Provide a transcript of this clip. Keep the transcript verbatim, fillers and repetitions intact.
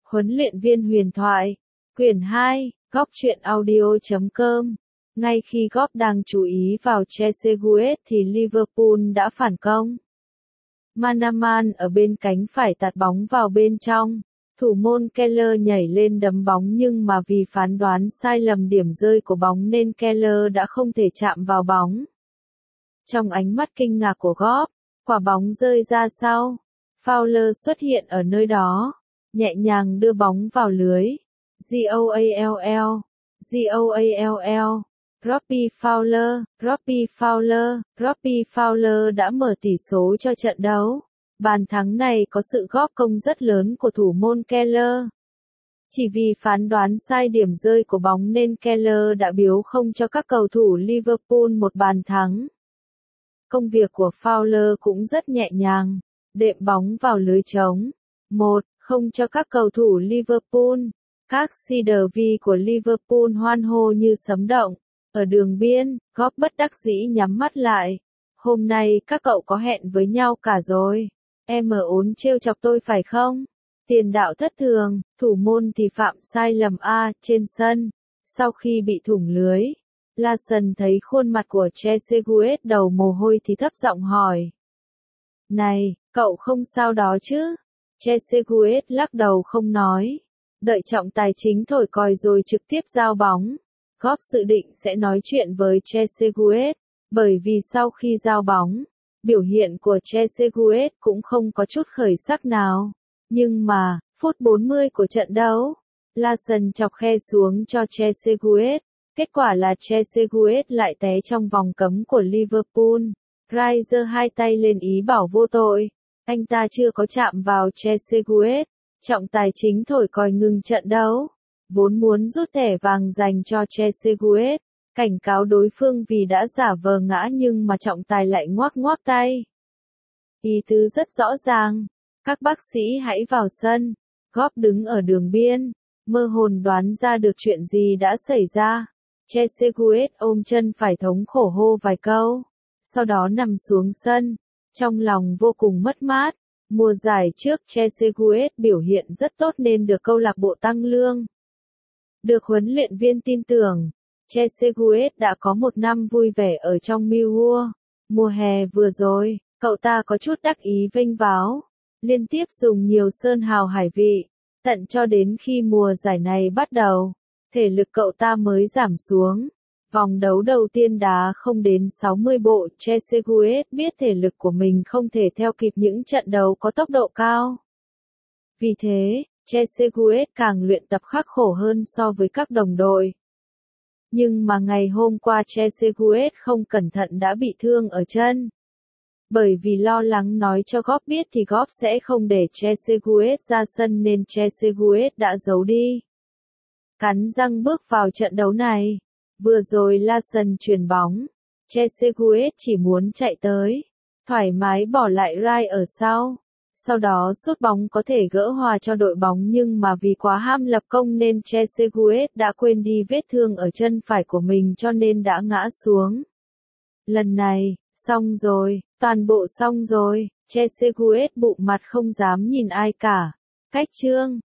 Huấn luyện viên huyền thoại, quyển hai, góc truyện audio chấm com. Ngay khi Klopp đang chú ý vào Trezeguet thì Liverpool đã phản công. Manaman ở bên cánh phải tạt bóng vào bên trong. Thủ môn Keller nhảy lên đấm bóng nhưng mà vì phán đoán sai lầm điểm rơi của bóng nên Keller đã không thể chạm vào bóng. Trong ánh mắt kinh ngạc của Klopp, quả bóng rơi ra sau. Fowler xuất hiện ở nơi đó, nhẹ nhàng đưa bóng vào lưới. Goal, Goal, Robbie Fowler, Robbie Fowler, Robbie Fowler đã mở tỷ số cho trận đấu. Bàn thắng này có sự góp công rất lớn của thủ môn Keller. Chỉ vì phán đoán sai điểm rơi của bóng nên Keller đã biếu không cho các cầu thủ Liverpool một bàn thắng. Công việc của Fowler cũng rất nhẹ nhàng, đệm bóng vào lưới trống. một không cho các cầu thủ Liverpool. Các Cedervi của Liverpool hoan hô như sấm động. Ở đường biên, Klopp bất đắc dĩ nhắm mắt lại. Hôm nay các cậu có hẹn với nhau cả rồi. Em ở ốn trêu chọc tôi phải không? Tiền đạo thất thường, thủ môn thì phạm sai lầm A trên sân. Sau khi bị thủng lưới, Larsson thấy khuôn mặt của Trezeguet đầu mồ hôi thì thấp giọng hỏi. Này, cậu không sao đó chứ? Trezeguet lắc đầu không nói. Đợi trọng tài chính thổi còi rồi trực tiếp giao bóng. Klopp dự định sẽ nói chuyện với Trezeguet, bởi vì sau khi giao bóng, biểu hiện của Trezeguet cũng không có chút khởi sắc nào. Nhưng mà, phút bốn mươi của trận đấu, Larsson chọc khe xuống cho Trezeguet. Kết quả là Trezeguet lại té trong vòng cấm của Liverpool. Rai giơ hai tay lên ý bảo vô tội. Anh ta chưa có chạm vào Trezeguet. Trọng tài chính thổi còi ngừng trận đấu. Vốn muốn rút thẻ vàng dành cho Trezeguet, cảnh cáo đối phương vì đã giả vờ ngã nhưng mà trọng tài lại ngoác ngoác tay. Ý tứ rất rõ ràng. Các bác sĩ hãy vào sân. Klopp đứng ở đường biên, mơ hồn đoán ra được chuyện gì đã xảy ra. Trezeguet ôm chân phải thống khổ hô vài câu, sau đó nằm xuống sân, trong lòng vô cùng mất mát. Mùa giải trước Trezeguet biểu hiện rất tốt nên được câu lạc bộ tăng lương. Được huấn luyện viên tin tưởng, Trezeguet đã có một năm vui vẻ ở trong Millwall. Mùa hè vừa rồi, cậu ta có chút đắc ý vênh váo, liên tiếp dùng nhiều sơn hào hải vị, tận cho đến khi mùa giải này bắt đầu, thể lực cậu ta mới giảm xuống. Vòng đấu đầu tiên đá không đến sáu mươi bộ, Trezeguet biết thể lực của mình không thể theo kịp những trận đấu có tốc độ cao. Vì thế, Trezeguet càng luyện tập khắc khổ hơn so với các đồng đội. Nhưng mà ngày hôm qua Trezeguet không cẩn thận đã bị thương ở chân. Bởi vì lo lắng nói cho Klopp biết thì Klopp sẽ không để Trezeguet ra sân nên Trezeguet đã giấu đi. Cắn răng bước vào trận đấu này. Vừa rồi Larsson chuyền bóng. Trezeguet chỉ muốn chạy tới, thoải mái bỏ lại Rai ở sau. Sau đó sút bóng có thể gỡ hòa cho đội bóng nhưng mà vì quá ham lập công nên Trezeguet đã quên đi vết thương ở chân phải của mình cho nên đã ngã xuống. Lần này, xong rồi, toàn bộ xong rồi, Trezeguet bụng mặt không dám nhìn ai cả. Cách chương